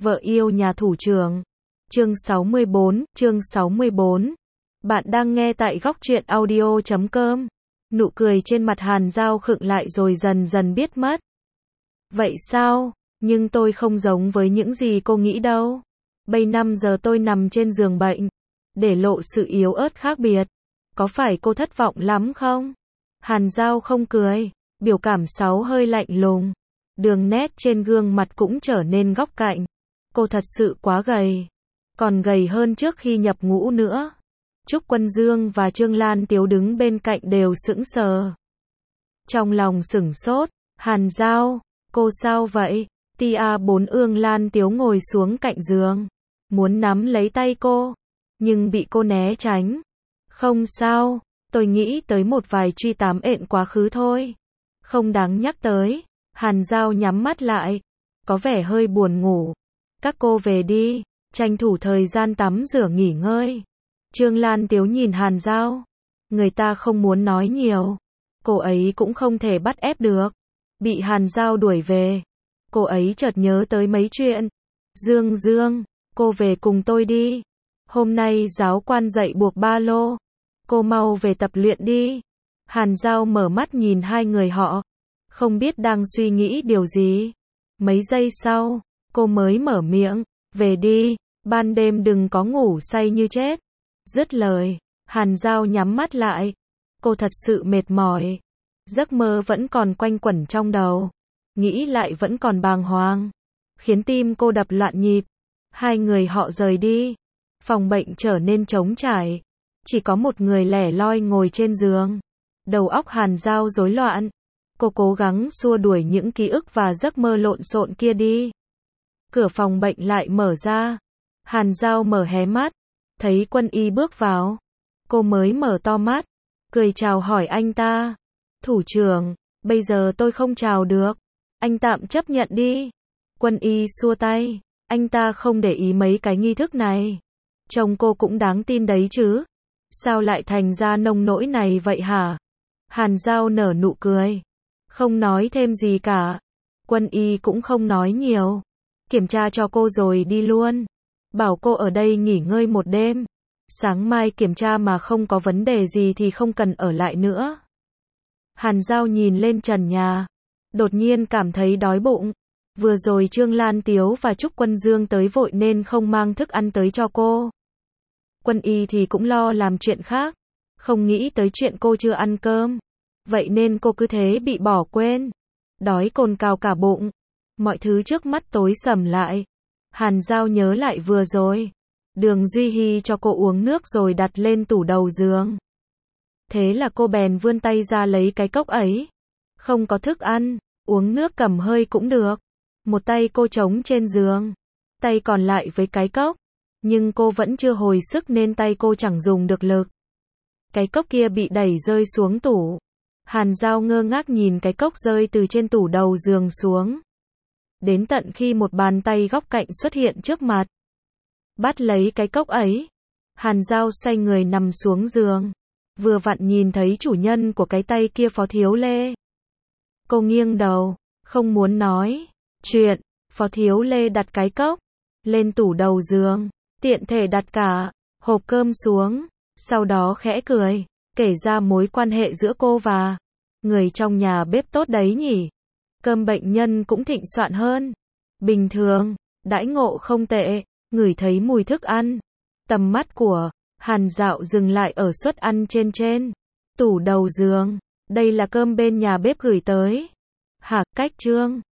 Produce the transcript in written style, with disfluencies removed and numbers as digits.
Vợ yêu nhà thủ trưởng. Chương 64. Bạn đang nghe tại góc truyện audio.com. Nụ cười trên mặt Hàn Dao khựng lại rồi dần dần biến mất. Vậy sao? Nhưng tôi không giống với những gì cô nghĩ đâu. Bây 5 giờ tôi nằm trên giường bệnh, để lộ sự yếu ớt khác biệt. Có phải cô thất vọng lắm không? Hàn Dao không cười, biểu cảm hơi lạnh lùng. Đường nét trên gương mặt cũng trở nên góc cạnh. Cô thật sự quá gầy. Còn gầy hơn trước khi nhập ngũ nữa. Trúc Quân Dương và Trương Lan Tiếu đứng bên cạnh đều sững sờ. Trong lòng sửng sốt, Hàn Dao, cô sao vậy? Tia 4 Ương Lan Tiếu ngồi xuống cạnh giường, muốn nắm lấy tay cô, nhưng bị cô né tránh. Không sao, tôi nghĩ tới một vài truy tám ện quá khứ thôi. Không đáng nhắc tới. Hàn Dao nhắm mắt lại, có vẻ hơi buồn ngủ. Các cô về đi, tranh thủ thời gian tắm rửa nghỉ ngơi. Trương Lan Tiếu nhìn Hàn Dao. Người ta không muốn nói nhiều. Cô ấy cũng không thể bắt ép được. Bị Hàn Dao đuổi về. Cô ấy chợt nhớ tới mấy chuyện. Dương, cô về cùng tôi đi. Hôm nay giáo quan dạy buộc ba lô. Cô mau về tập luyện đi. Hàn Dao mở mắt nhìn hai người họ. Không biết đang suy nghĩ điều gì. Mấy giây sau, cô mới mở miệng. Về đi, ban đêm đừng có ngủ say như chết. Dứt lời, Hàn Dao nhắm mắt lại. Cô thật sự mệt mỏi. Giấc mơ vẫn còn quanh quẩn trong đầu. Nghĩ lại vẫn còn bàng hoàng. Khiến tim cô đập loạn nhịp. Hai người họ rời đi. Phòng bệnh trở nên trống trải. Chỉ có một người lẻ loi ngồi trên giường. Đầu óc Hàn Dao rối loạn. Cô cố gắng xua đuổi những ký ức và giấc mơ lộn xộn kia đi. Cửa phòng bệnh lại mở ra. Hàn Dao mở hé mắt. Thấy Quân Y bước vào. Cô mới mở to mắt. Cười chào hỏi anh ta. Thủ trưởng, bây giờ tôi không chào được. Anh tạm chấp nhận đi. Quân Y xua tay. Anh ta không để ý mấy cái nghi thức này. Chồng cô cũng đáng tin đấy chứ. Sao lại thành ra nông nỗi này vậy hả? Hàn Dao nở nụ cười. Không nói thêm gì cả. Quân Y cũng không nói nhiều. Kiểm tra cho cô rồi đi luôn. Bảo cô ở đây nghỉ ngơi một đêm. Sáng mai kiểm tra mà không có vấn đề gì thì không cần ở lại nữa. Hàn Dao nhìn lên trần nhà. Đột nhiên cảm thấy đói bụng. Vừa rồi Trương Lan Tiếu và Trúc Quân Dương tới vội nên không mang thức ăn tới cho cô. Quân Y thì cũng lo làm chuyện khác. Không nghĩ tới chuyện cô chưa ăn cơm. Vậy nên cô cứ thế bị bỏ quên. Đói cồn cào cả bụng. Mọi thứ trước mắt tối sầm lại. Hàn Dao nhớ lại vừa rồi. Đường Duy Hy cho cô uống nước rồi đặt lên tủ đầu giường. Thế là cô bèn vươn tay ra lấy cái cốc ấy. Không có thức ăn, uống nước cầm hơi cũng được. Một tay cô trống trên giường. Tay còn lại với cái cốc. Nhưng cô vẫn chưa hồi sức nên tay cô chẳng dùng được lực. Cái cốc kia bị đẩy rơi xuống tủ. Hàn Dao ngơ ngác nhìn cái cốc rơi từ trên tủ đầu giường xuống. Đến tận khi một bàn tay góc cạnh xuất hiện trước mặt. Bắt lấy cái cốc ấy. Hàn Dao xoay người nằm xuống giường. Vừa vặn nhìn thấy chủ nhân của cái tay kia Phó Thiếu Lê. Cô nghiêng đầu, không muốn nói chuyện. Phó Thiếu Lê đặt cái cốc lên tủ đầu giường. Tiện thể đặt cả hộp cơm xuống. Sau đó khẽ cười. Kể ra mối quan hệ giữa cô và người trong nhà bếp tốt đấy nhỉ. Cơm bệnh nhân cũng thịnh soạn hơn bình thường. Đãi ngộ không tệ. Ngửi thấy mùi thức ăn. Tầm mắt của Hàn Dao dừng lại ở suất ăn trên tủ đầu giường. Đây là cơm bên nhà bếp gửi tới. Hả, cách Trương